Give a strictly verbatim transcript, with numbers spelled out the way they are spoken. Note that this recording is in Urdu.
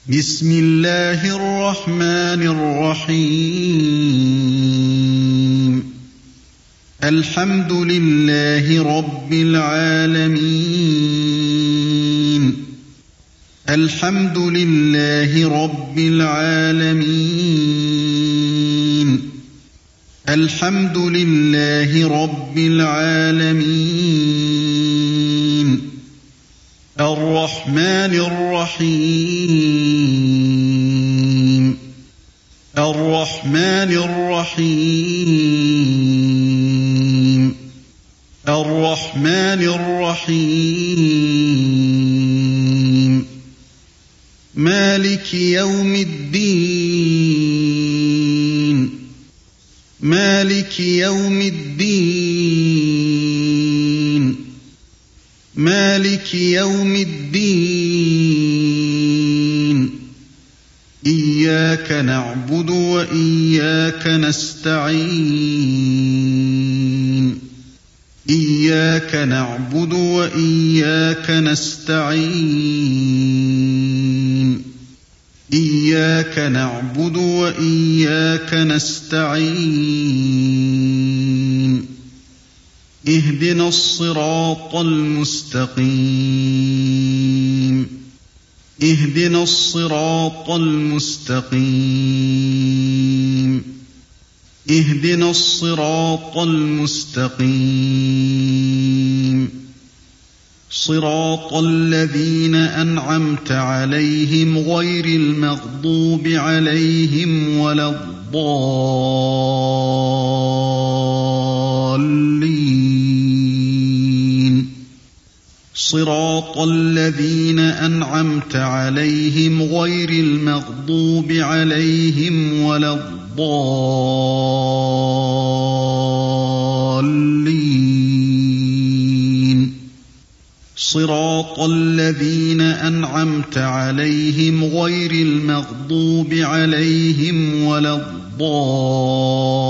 بسم الله الرحمن الرحيم الحمد لله رب العالمين الحمد لله رب العالمين الحمد لله رب العالمين الرحمن الرحيم الرحمن الرحيم الرحمن الرحيم مالك يوم الدين مالك يوم الدين مالك يوم الدين إياك نعبد وإياك نستعين إياك نعبد وإياك نستعين إياك نعبد وإياك نستعين اهدنا الصراط المستقيم اهدنا الصراط المستقيم اهدنا الصراط المستقيم صراط الذين أنعمت عليهم غير المغضوب عليهم ولا الضالين صراط الذين أنعمت عليهم غير المغضوب عليهم ولا الضالين صراط الذين أنعمت عليهم غير المغضوب عليهم ولا الضالين